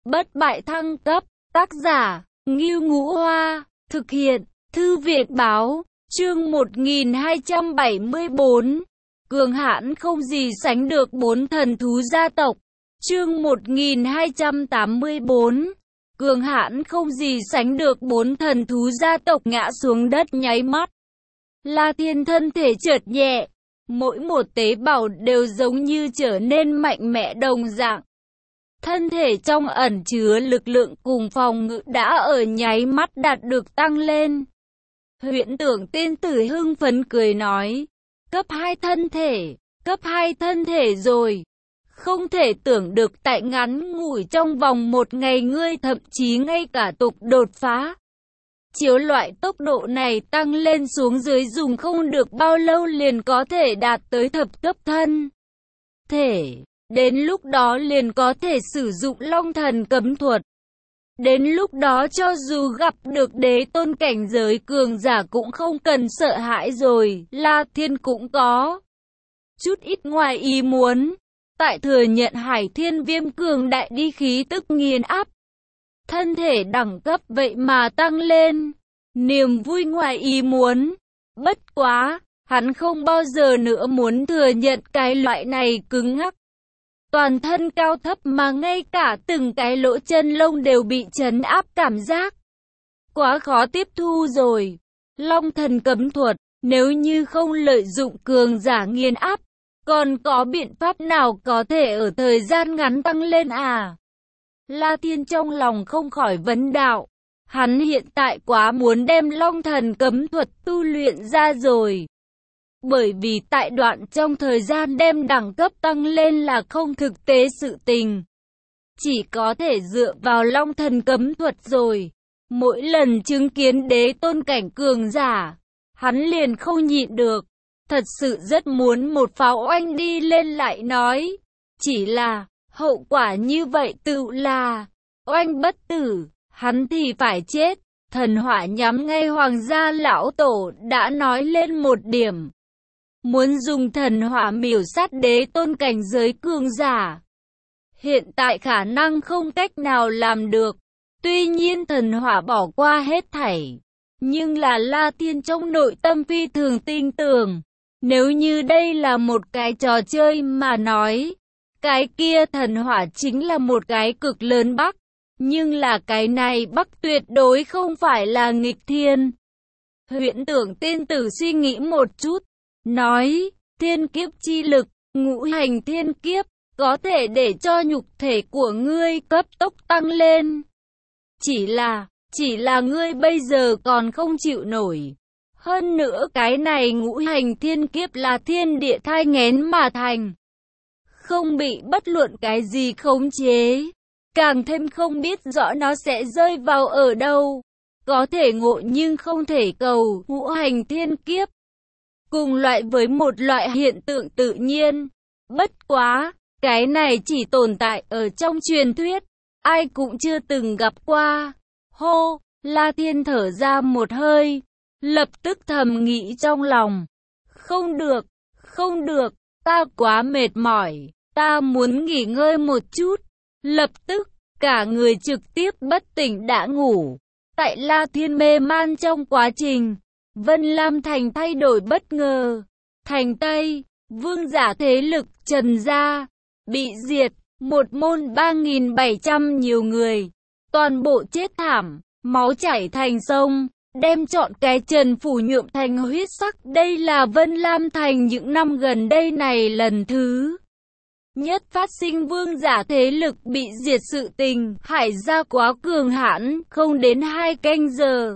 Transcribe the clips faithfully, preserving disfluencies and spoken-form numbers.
Bất bại thăng cấp, tác giả, Ngưu Ngũ Hoa, thực hiện, Thư viện Báo, chương một nghìn hai trăm bảy mươi bốn, cường hãn không gì sánh được bốn thần thú gia tộc, chương một nghìn hai trăm tám mươi bốn, cường hãn không gì sánh được bốn thần thú gia tộc ngã xuống đất nháy mắt. La Thiên thân thể chợt nhẹ, mỗi một tế bào đều giống như trở nên mạnh mẽ đồng dạng. Thân thể trong ẩn chứa lực lượng cùng phòng ngự đã ở nháy mắt đạt được tăng lên. Huyễn Tưởng Tiên Tử hưng phấn cười nói, cấp hai thân thể, cấp hai thân thể rồi. Không thể tưởng được tại ngắn ngủi trong vòng một ngày ngươi thậm chí ngay cả tục đột phá. Chiếu loại tốc độ này tăng lên xuống dưới dùng không được bao lâu liền có thể đạt tới thập cấp thân thể. Đến lúc đó liền có thể sử dụng Long Thần Cấm Thuật. Đến lúc đó cho dù gặp được đế tôn cảnh giới cường giả cũng không cần sợ hãi rồi. La Thiên cũng có chút ít ngoài ý muốn. Tại thừa nhận Hải Thiên Viêm cường đại đi khí tức nghiền áp. Thân thể đẳng cấp vậy mà tăng lên. Niềm vui ngoài ý muốn. Bất quá, hắn không bao giờ nữa muốn thừa nhận cái loại này cứng ngắc. Toàn thân cao thấp mà ngay cả từng cái lỗ chân lông đều bị trấn áp cảm giác. Quá khó tiếp thu rồi. Long Thần Cấm Thuật, nếu như không lợi dụng cường giả nghiền áp, còn có biện pháp nào có thể ở thời gian ngắn tăng lên à? La Thiên trong lòng không khỏi vấn đạo. Hắn hiện tại quá muốn đem Long Thần Cấm Thuật tu luyện ra rồi. Bởi vì tại đoạn trong thời gian đem đẳng cấp tăng lên là không thực tế sự tình. Chỉ có thể dựa vào Long Thần Cấm Thuật rồi. Mỗi lần chứng kiến đế tôn cảnh cường giả, hắn liền không nhịn được. Thật sự rất muốn một pháo oanh đi lên lại nói. Chỉ là, hậu quả như vậy tự là, oanh bất tử, hắn thì phải chết. Thần hỏa nhắm ngay Hoàng gia lão tổ đã nói lên một điểm. Muốn dùng thần hỏa miểu sát đế tôn cảnh giới cường giả. Hiện tại khả năng không cách nào làm được. Tuy nhiên thần hỏa bỏ qua hết thảy. Nhưng là La Thiên trong nội tâm phi thường tin tưởng. Nếu như đây là một cái trò chơi mà nói. Cái kia thần hỏa chính là một cái cực lớn bắc. Nhưng là cái này bắc tuyệt đối không phải là nghịch thiên. Huyễn Tưởng Tiên Tử suy nghĩ một chút. Nói, thiên kiếp chi lực, ngũ hành thiên kiếp, có thể để cho nhục thể của ngươi cấp tốc tăng lên. Chỉ là, chỉ là ngươi bây giờ còn không chịu nổi. Hơn nữa cái này ngũ hành thiên kiếp là thiên địa thai nghén mà thành. Không bị bất luận cái gì khống chế. Càng thêm không biết rõ nó sẽ rơi vào ở đâu. Có thể ngộ nhưng không thể cầu, ngũ hành thiên kiếp. Cùng loại với một loại hiện tượng tự nhiên. Bất quá, cái này chỉ tồn tại ở trong truyền thuyết. Ai cũng chưa từng gặp qua. Hô, La Thiên thở ra một hơi. Lập tức thầm nghĩ trong lòng. Không được, không được, ta quá mệt mỏi. Ta muốn nghỉ ngơi một chút. Lập tức, cả người trực tiếp bất tỉnh đã ngủ. Tại La Thiên mê man trong quá trình. Vân Lam Thành thay đổi bất ngờ. Thành Tây, vương giả thế lực Trần Gia, bị diệt, một môn ba nghìn bảy trăm nhiều người. Toàn bộ chết thảm, máu chảy thành sông, đem trọn cái Trần Phủ nhuộm thành huyết sắc. Đây là Vân Lam Thành những năm gần đây này lần thứ nhất phát sinh vương giả thế lực bị diệt sự tình. Hải gia quá cường hãn, không đến hai canh giờ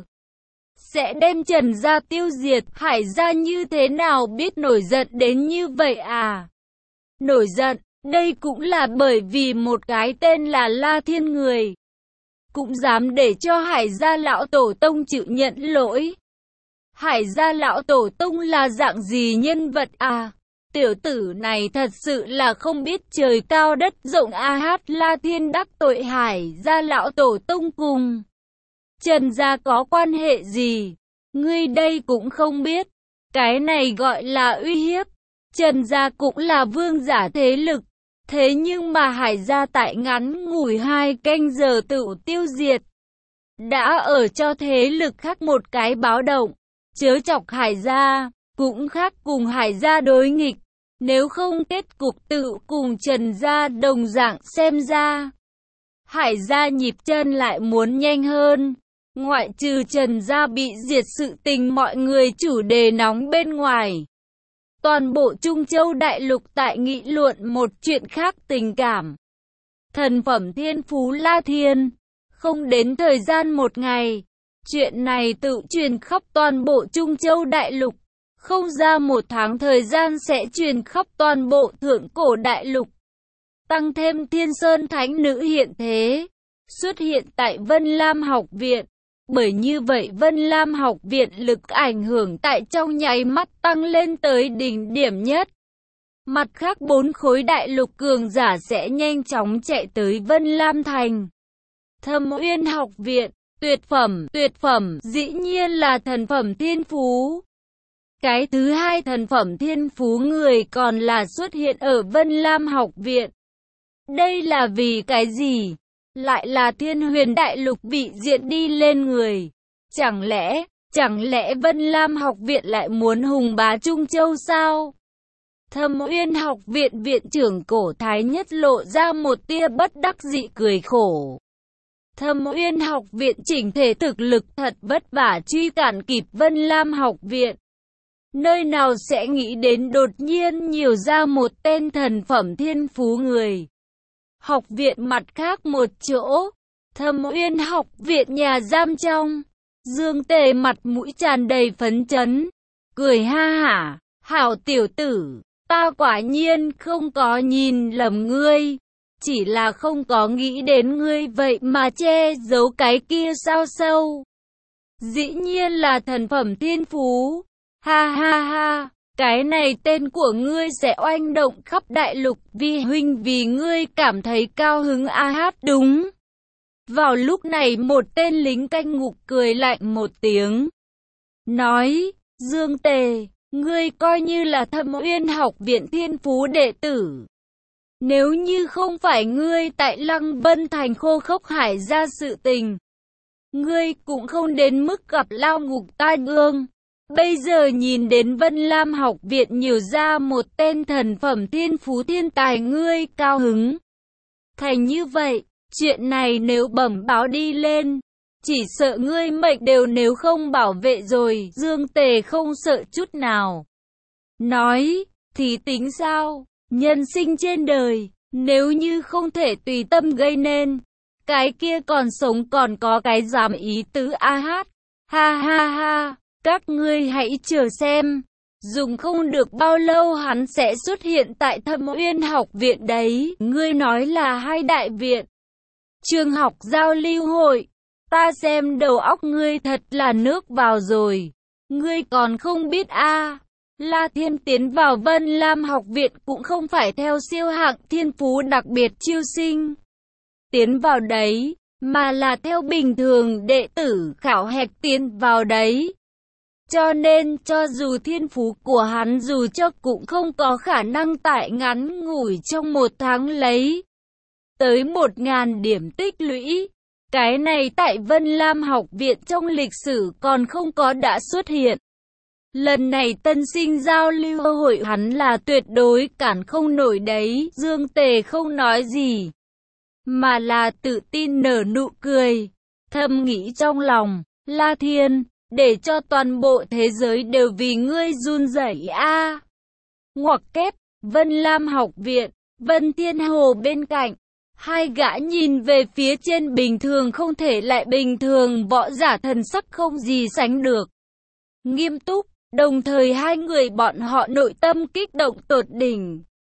sẽ đem Trần gia tiêu diệt. Hải gia như thế nào biết nổi giận đến như vậy à? Nổi giận, đây cũng là bởi vì một cái tên là La Thiên người. Cũng dám để cho Hải gia lão tổ tông chịu nhận lỗi. Hải gia lão tổ tông là dạng gì nhân vật à? Tiểu tử này thật sự là không biết trời cao đất rộng a hát. La Thiên đắc tội Hải gia lão tổ tông cùng Trần gia có quan hệ gì? Ngươi đây cũng không biết. Cái này gọi là uy hiếp. Trần gia cũng là vương giả thế lực. Thế nhưng mà Hải gia tại ngắn ngủi hai canh giờ tự tiêu diệt, đã ở cho thế lực khác một cái báo động. Chớ chọc Hải gia, cũng khác cùng Hải gia đối nghịch. Nếu không kết cục tự cùng Trần gia đồng dạng, xem ra Hải gia nhịp chân lại muốn nhanh hơn. Ngoại trừ Trần gia bị diệt sự tình mọi người chủ đề nóng bên ngoài, toàn bộ Trung Châu đại lục tại nghị luận một chuyện khác tình cảm. Thần phẩm thiên phú La Thiên. Không đến thời gian một ngày, chuyện này tự truyền khắp toàn bộ Trung Châu đại lục. Không ra một tháng thời gian sẽ truyền khắp toàn bộ thượng cổ đại lục. Tăng thêm Thiên Sơn Thánh Nữ hiện thế, xuất hiện tại Vân Lam học viện. Bởi như vậy Vân Lam học viện lực ảnh hưởng tại trong nháy mắt tăng lên tới đỉnh điểm nhất. Mặt khác bốn khối đại lục cường giả sẽ nhanh chóng chạy tới Vân Lam thành. Thâm Uyên học viện, tuyệt phẩm, tuyệt phẩm, dĩ nhiên là thần phẩm thiên phú. Cái thứ hai thần phẩm thiên phú người còn là xuất hiện ở Vân Lam học viện. Đây là vì cái gì? Lại là Thiên Huyền đại lục bị diệt đi lên người. Chẳng lẽ, chẳng lẽ Vân Lam học viện lại muốn hùng bá Trung Châu sao? Thâm Uyên học viện viện trưởng Cổ Thái Nhất lộ ra một tia bất đắc dĩ cười khổ. Thâm Uyên học viện chỉnh thể thực lực thật vất vả truy cản kịp Vân Lam học viện. Nơi nào sẽ nghĩ đến đột nhiên nhiều ra một tên thần phẩm thiên phú người. Học viện mặt khác một chỗ, Thâm Uyên học viện nhà giam trong, Dương Tề mặt mũi tràn đầy phấn chấn, cười ha hả, hảo tiểu tử, ta quả nhiên không có nhìn lầm ngươi, chỉ là không có nghĩ đến ngươi vậy mà che giấu cái kia sao sâu. Dĩ nhiên là thần phẩm thiên phú, ha ha ha. Cái này tên của ngươi sẽ oanh động khắp đại lục, vì huynh vì ngươi cảm thấy cao hứng a hát đúng. Vào lúc này một tên lính canh ngục cười lạnh một tiếng. Nói, Dương Tề, ngươi coi như là Thâm Uyên học viện thiên phú đệ tử. Nếu như không phải ngươi tại Lăng Vân thành khô khốc Hải ra sự tình, ngươi cũng không đến mức gặp lao ngục tai ương. Bây giờ nhìn đến Vân Lam học viện nhiều ra một tên thần phẩm thiên phú thiên tài ngươi cao hứng. Thành như vậy, chuyện này nếu bẩm báo đi lên, chỉ sợ ngươi mệnh đều nếu không bảo vệ rồi. Dương Tề không sợ chút nào. Nói, thì tính sao, nhân sinh trên đời, nếu như không thể tùy tâm gây nên, cái kia còn sống còn có cái dám ý tứ a hát, ha ha ha. Các ngươi hãy chờ xem, dùng không được bao lâu hắn sẽ xuất hiện tại Thâm Uyên học viện đấy. Ngươi nói là hai đại viện, trường học giao lưu hội, ta xem đầu óc ngươi thật là nước vào rồi. Ngươi còn không biết a à, La Thiên tiến vào Vân Lam học viện cũng không phải theo siêu hạng thiên phú đặc biệt chiêu sinh tiến vào đấy, mà là theo bình thường đệ tử khảo hạch tiến vào đấy. Cho nên cho dù thiên phú của hắn dù cho cũng không có khả năng tại ngắn ngủi trong một tháng lấy tới một ngàn điểm tích lũy. Cái này tại Vân Lam học viện trong lịch sử còn không có đã xuất hiện. Lần này tân sinh giao lưu hội hắn là tuyệt đối cản không nổi đấy. Dương Tề không nói gì, mà là tự tin nở nụ cười, thầm nghĩ trong lòng, La Thiên, để cho toàn bộ thế giới đều vì ngươi run rẩy a. À. Ngoặc kép, Vân Lam học viện, Vân Thiên Hồ bên cạnh, hai gã nhìn về phía trên bình thường không thể lại bình thường võ giả thần sắc không gì sánh được nghiêm túc, đồng thời hai người bọn họ nội tâm kích động tột đỉnh.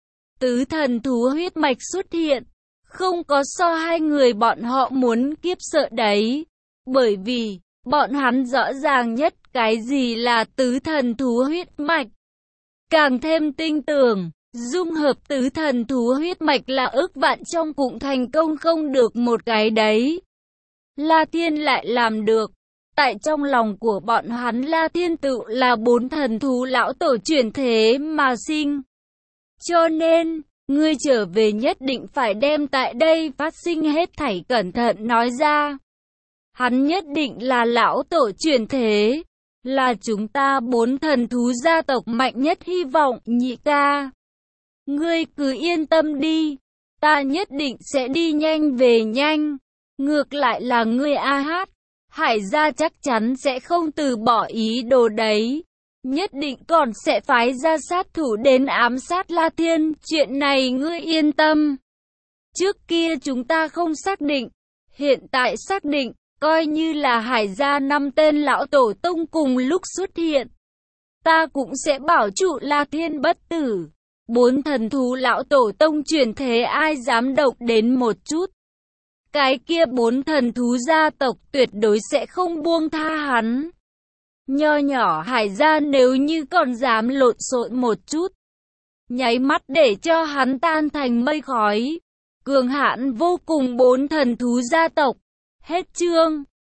Tứ thần thú huyết mạch xuất hiện, không có so hai người bọn họ muốn kiếp sợ đấy, bởi vì bọn hắn rõ ràng nhất cái gì là tứ thần thú huyết mạch. Càng thêm tinh tường, dung hợp tứ thần thú huyết mạch là ước vạn trong cũng thành công không được một cái đấy. La Thiên lại làm được. Tại trong lòng của bọn hắn La Thiên tự là bốn thần thú lão tổ chuyển thế mà sinh. Cho nên, Ngươi trở về nhất định phải đem tại đây phát sinh hết thảy cẩn thận nói ra. Hắn nhất định là lão tổ truyền thế, là chúng ta bốn thần thú gia tộc mạnh nhất hy vọng. Nhị ca, ngươi cứ yên tâm đi, ta nhất định sẽ đi nhanh về nhanh. Ngược lại là ngươi A Hát, Hải gia chắc chắn sẽ không từ bỏ ý đồ đấy. Nhất định còn sẽ phái ra sát thủ đến ám sát La Thiên. Chuyện này ngươi yên tâm. Trước kia chúng ta không xác định, hiện tại xác định, coi như là Hải gia năm tên lão tổ tông cùng lúc xuất hiện. Ta cũng sẽ bảo trụ La Thiên bất tử. Bốn thần thú lão tổ tông truyền thế ai dám động đến một chút. Cái kia bốn thần thú gia tộc tuyệt đối sẽ không buông tha hắn. Nho nhỏ Hải gia nếu như còn dám lộn xộn một chút, nháy mắt để cho hắn tan thành mây khói. Cường hãn vô cùng bốn thần thú gia tộc. Hết chương.